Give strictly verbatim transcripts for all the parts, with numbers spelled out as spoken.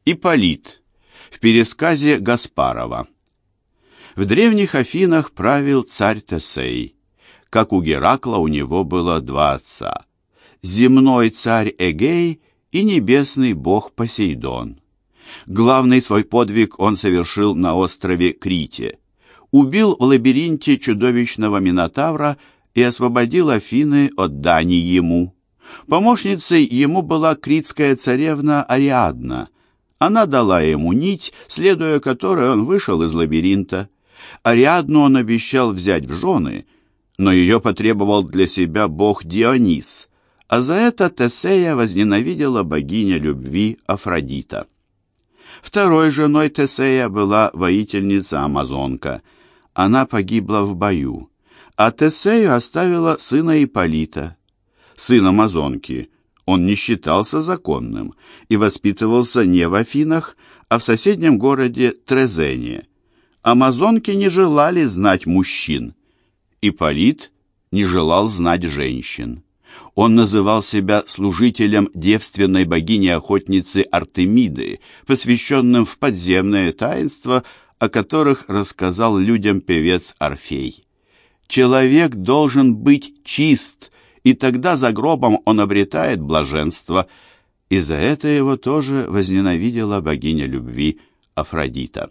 Ипполит. В пересказе Гаспарова. В древних Афинах правил царь Тесей. Как у Геракла, у него было два отца. Земной царь Эгей и небесный бог Посейдон. Главный свой подвиг он совершил на острове Крите. Убил в лабиринте чудовищного Минотавра и освободил Афины от дани ему. Помощницей ему была критская царевна Ариадна. Она дала ему нить, следуя которой он вышел из лабиринта. Ариадну он обещал взять в жены, но ее потребовал для себя бог Дионис, а за это Тесея возненавидела богиня любви Афродита. Второй женой Тесея была воительница-амазонка. Она погибла в бою, а Тесею оставила сына Ипполита. Сын амазонки, он не считался законным и воспитывался не в Афинах, а в соседнем городе Трезене. Амазонки не желали знать мужчин. Ипполит не желал знать женщин. Он называл себя служителем девственной богини-охотницы Артемиды, посвященным в подземное таинство, о которых рассказал людям певец Орфей. Человек должен быть чист, и тогда за гробом он обретает блаженство, и за это его тоже возненавидела богиня любви Афродита.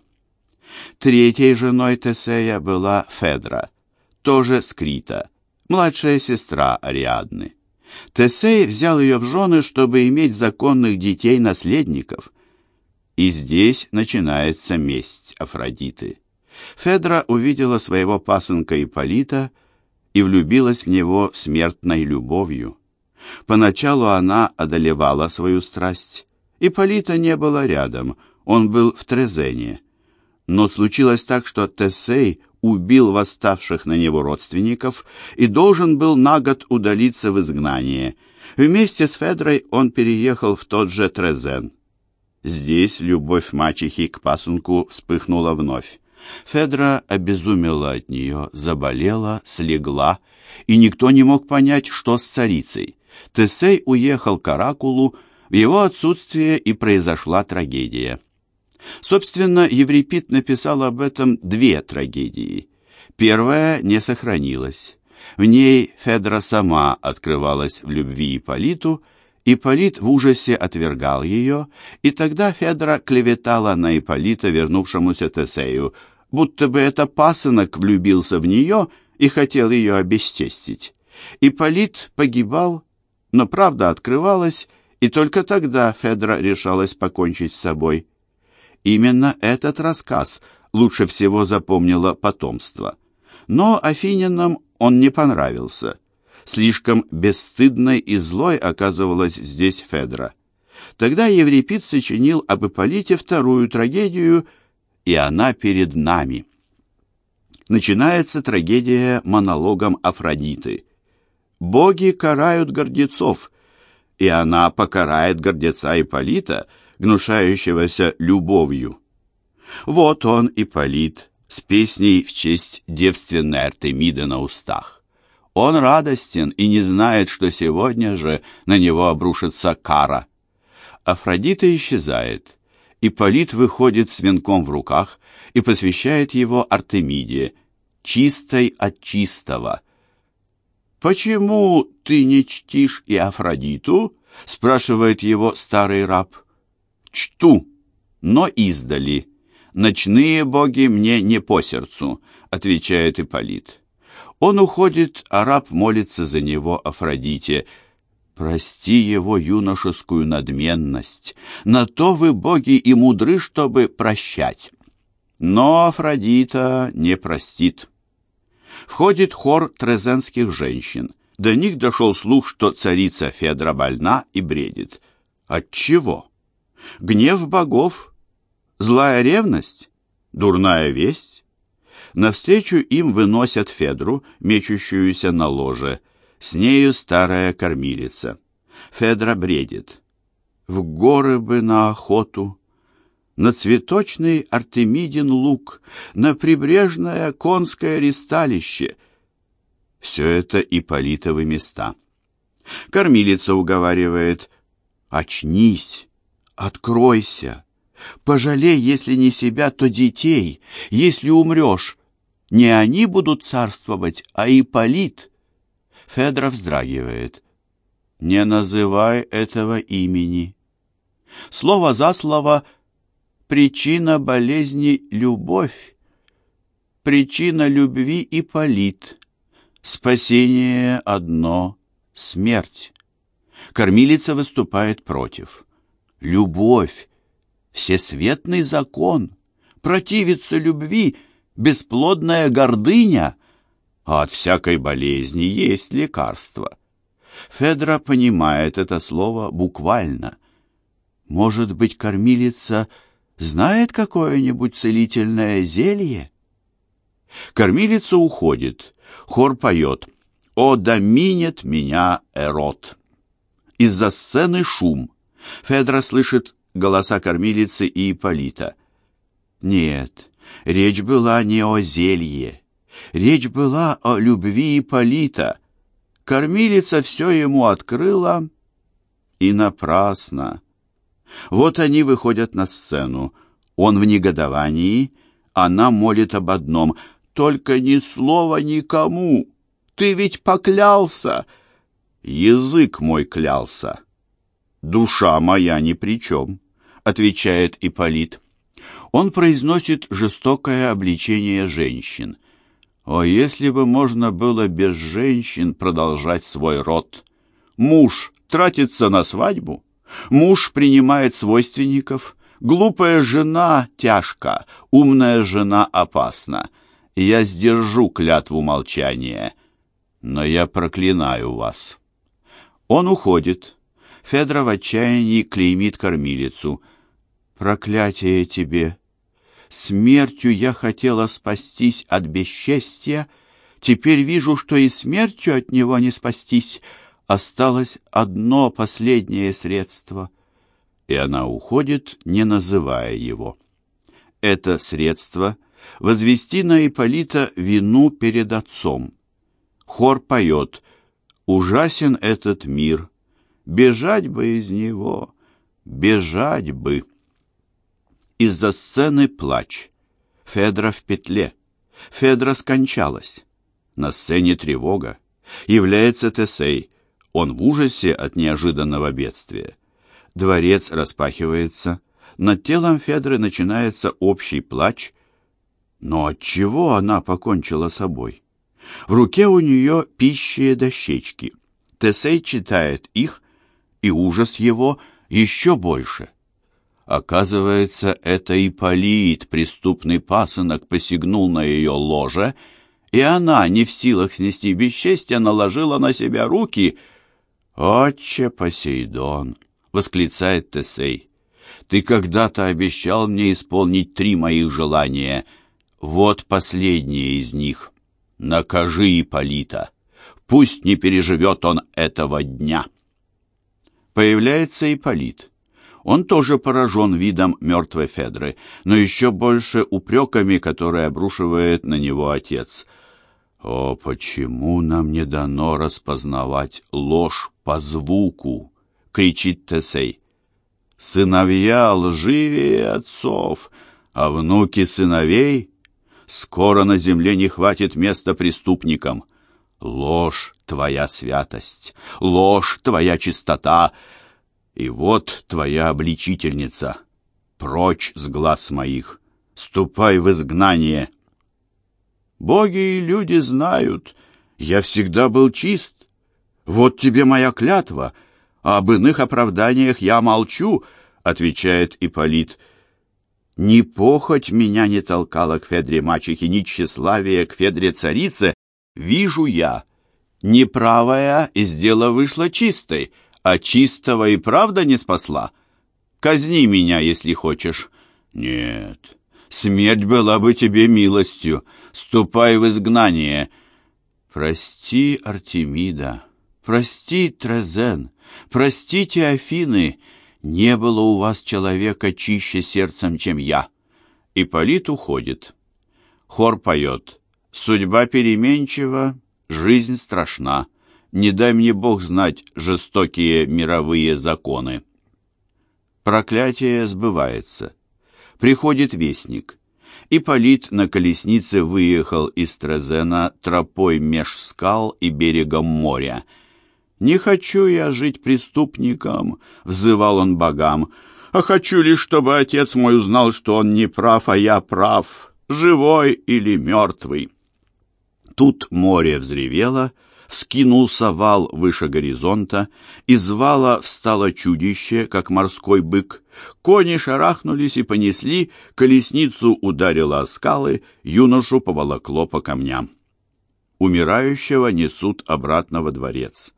Третьей женой Тесея была Федра, тоже с Крита, младшая сестра Ариадны. Тесей взял ее в жены, чтобы иметь законных детей-наследников. И здесь начинается месть Афродиты. Федра увидела своего пасынка Ипполита и влюбилась в него смертной любовью. Поначалу она одолевала свою страсть. Ипполита не было рядом, он был в Трезене. Но случилось так, что Тесей убил восставших на него родственников и должен был на год удалиться в изгнание. Вместе с Федрой он переехал в тот же Трезен. Здесь любовь мачехи к пасынку вспыхнула вновь. Федра обезумела от нее, заболела, слегла, и никто не мог понять, что с царицей. Тесей уехал к оракулу, в его отсутствие и произошла трагедия. Собственно, Еврипид написал об этом две трагедии. Первая не сохранилась. В ней Федра сама открывалась в любви Ипполиту, Ипполит в ужасе отвергал ее, и тогда Федра клеветала на Ипполита, вернувшемуся Тесею, будто бы это пасынок влюбился в нее и хотел ее обесчестить. Ипполит погибал, но правда открывалась, и только тогда Федра решалась покончить с собой. Именно этот рассказ лучше всего запомнило потомство. Но афинянам он не понравился. Слишком бесстыдной и злой оказывалась здесь Федра. Тогда Еврипид сочинил об Ипполите вторую трагедию, и она перед нами. Начинается трагедия монологом Афродиты. Боги карают гордецов, и она покарает гордеца Ипполита, гнушающегося любовью. Вот он, Ипполит, с песней в честь девственной Артемиды на устах. Он радостен и не знает, что сегодня же на него обрушится кара. Афродита исчезает. Ипполит выходит с венком в руках и посвящает его Артемиде, чистой от чистого. «Почему ты не чтишь и Афродиту?» — спрашивает его старый раб. «Чту, но издали. Ночные боги мне не по сердцу», — отвечает Ипполит. Он уходит, а раб молится за него Афродите. «Прости его юношескую надменность. На то вы, боги, и мудры, чтобы прощать». Но Афродита не простит. Входит хор трезенских женщин. До них дошел слух, что царица Федра больна и бредит. Отчего? Гнев богов? Злая ревность? Дурная весть? Навстречу им выносят Федру, мечущуюся на ложе. С нею старая кормилица. Федра бредит. В горы бы на охоту, на цветочный Артемидин луг, на прибрежное конское ристалище. Все это Ипполитовы места. Кормилица уговаривает: «Очнись, откройся, Пожалей, если не себя, то детей. Если умрешь, не они будут царствовать, а Ипполит. Федра вздрагивает. Не называй этого имени. Слово за слово: причина болезни — любовь. Причина любви — Ипполит. Спасение одно — смерть. Кормилица выступает против. Любовь — всесветный закон. Противиться любви — бесплодная гордыня. А от всякой болезни есть лекарство. Федра понимает это слово буквально. Может быть, кормилица знает какое-нибудь целительное зелье? Кормилица уходит. Хор поет: «О, да минет меня Эрот». Из-за сцены шум. Федра слышит голоса кормилицы и Ипполита. Нет, речь была не о зелье. Речь была о любви Ипполита. Кормилица все ему открыла, и напрасно. Вот они выходят на сцену. Он в негодовании, она молит об одном: «Только ни слова никому! Ты ведь поклялся!» «Язык мой клялся, душа моя ни при чем», — отвечает Ипполит. Он произносит жестокое обличение женщин. О, если бы можно было без женщин продолжать свой род! Муж тратится на свадьбу, муж принимает свойственников, глупая жена тяжка, умная жена опасна. Я сдержу клятву молчания, но я проклинаю вас. Он уходит. Федра в отчаянии клеймит кормилицу. «Проклятие тебе! Смертью я хотела спастись от бесчестия, теперь вижу, что и смертью от него не спастись. Осталось одно последнее средство». И она уходит, не называя его. Это средство — возвести на Ипполита вину перед отцом. Хор поет: «Ужасен этот мир, бежать бы из него, бежать бы». Из-за сцены плач. Федра в петле. Федра скончалась. На сцене тревога. Является Тесей. Он в ужасе от неожиданного бедствия. Дворец распахивается. Над телом Федры начинается общий плач. Но отчего она покончила с собой? В руке у нее пищие дощечки. Тесей читает их, и ужас его еще больше. Оказывается, это Ипполит, преступный пасынок, посягнул на ее ложе, и она, не в силах снести бесчестия, наложила на себя руки. «Отче Посейдон!» — восклицает Тесей. «Ты когда-то обещал мне исполнить три моих желания. Вот последнее из них. Накажи Ипполита. Пусть не переживет он этого дня». Появляется Ипполит. Он тоже поражен видом мертвой Федры, но еще больше упреками, которые обрушивает на него отец. «О, почему нам не дано распознавать ложь по звуку?» — кричит Тесей. «Сыновья лживее отцов, а внуки сыновей? Скоро на земле не хватит места преступникам. Ложь — твоя святость, ложь — твоя чистота, и вот твоя обличительница. Прочь с глаз моих, ступай в изгнание». «Боги и люди знают, я всегда был чист. Вот тебе моя клятва, а об иных оправданиях я молчу», — отвечает Ипполит. «Ни похоть меня не толкала к Федре мачехе, ни тщеславие к Федре царице. Вижу я, неправая из дела вышла чистой, а чистого и правда не спасла. Казни меня, если хочешь». «Нет, смерть была бы тебе милостью. Ступай в изгнание». «Прости, Артемида, прости, Трезен, простите, Афины, не было у вас человека чище сердцем, чем я». Ипполит уходит. Хор поет: «Судьба переменчива, жизнь страшна. Не дай мне Бог знать жестокие мировые законы». Проклятие сбывается. приходит вестник. Ипполит на колеснице выехал из Трезена тропой меж скал и берегом моря. «Не хочу я жить преступником», — взывал он богам, «а хочу лишь, чтобы отец мой узнал, что он не прав, а я прав, живой или мертвый». Тут море взревело, вскинулся вал выше горизонта, из вала встало чудище, как морской бык. Кони шарахнулись и понесли, колесницу ударило о скалы, юношу поволокло по камням. Умирающего несут обратно во дворец.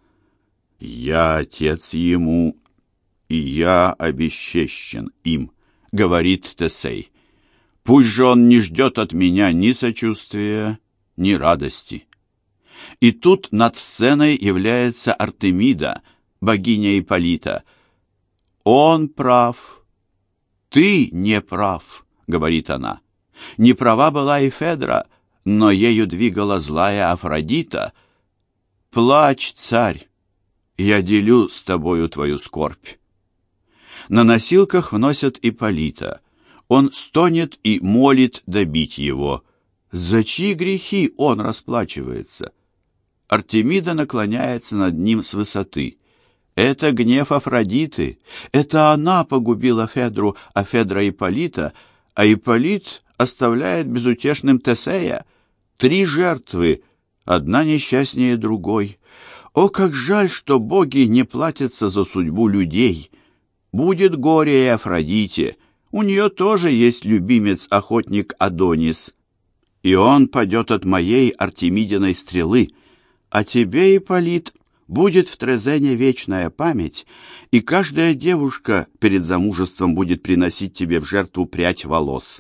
«Я отец ему, и я обесчещен им», — говорит Тесей. «Пусть же он не ждет от меня ни сочувствия, ни радости». И тут над сценой является Артемида, богиня Ипполита. «Он прав, ты не прав», — говорит она. «Не права была и Федра, но ею двигала злая Афродита. Плачь, царь, я делю с тобою твою скорбь». На носилках вносят Ипполита. Он стонет и молит добить его. За чьи грехи он расплачивается? Артемида наклоняется над ним с высоты. Это гнев Афродиты. Это она погубила Федру, а Федра Ипполита, а Ипполит оставляет безутешным Тесея. Три жертвы, одна несчастнее другой. О, как жаль, что боги не платятся за судьбу людей. Будет горе и Афродите. У нее тоже есть любимец-охотник Адонис. И он падет от моей Артемидиной стрелы. А тебе, Ипполит, будет в Трезене вечная память, и каждая девушка перед замужеством будет приносить тебе в жертву прядь волос».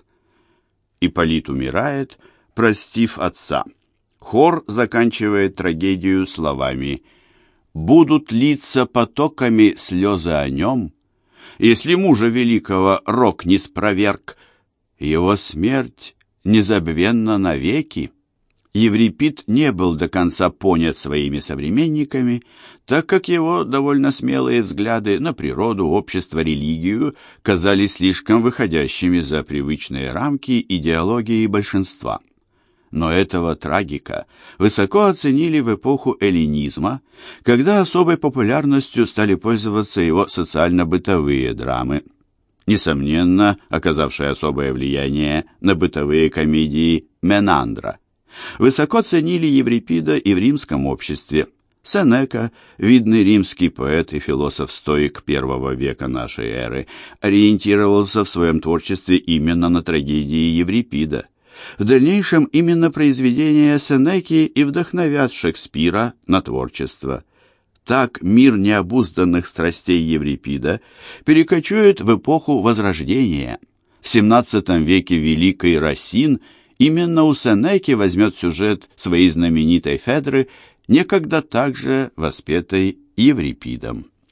Ипполит умирает, простив отца. Хор заканчивает трагедию словами: «Будут литься потоками слезы о нем, если мужа великого рок не спроверг, его смерть незабвенна навеки». Еврипид не был до конца понят своими современниками, так как его довольно смелые взгляды на природу, общество, религию казались слишком выходящими за привычные рамки идеологии большинства. Но этого трагика высоко оценили в эпоху эллинизма, когда особой популярностью стали пользоваться его социально-бытовые драмы, несомненно оказавшие особое влияние на бытовые комедии Менандра. Высоко ценили Еврипида и в римском обществе. Сенека, видный римский поэт и философ-стоик первого века нашей эры, ориентировался в своем творчестве именно на трагедии Еврипида. В дальнейшем именно произведения Сенеки и вдохновят Шекспира на творчество. Так мир необузданных страстей Еврипида перекочует в эпоху Возрождения. В семнадцатом веке великий Расин именно у Сенеки возьмет сюжет своей знаменитой Федры, некогда также воспетой Еврипидом.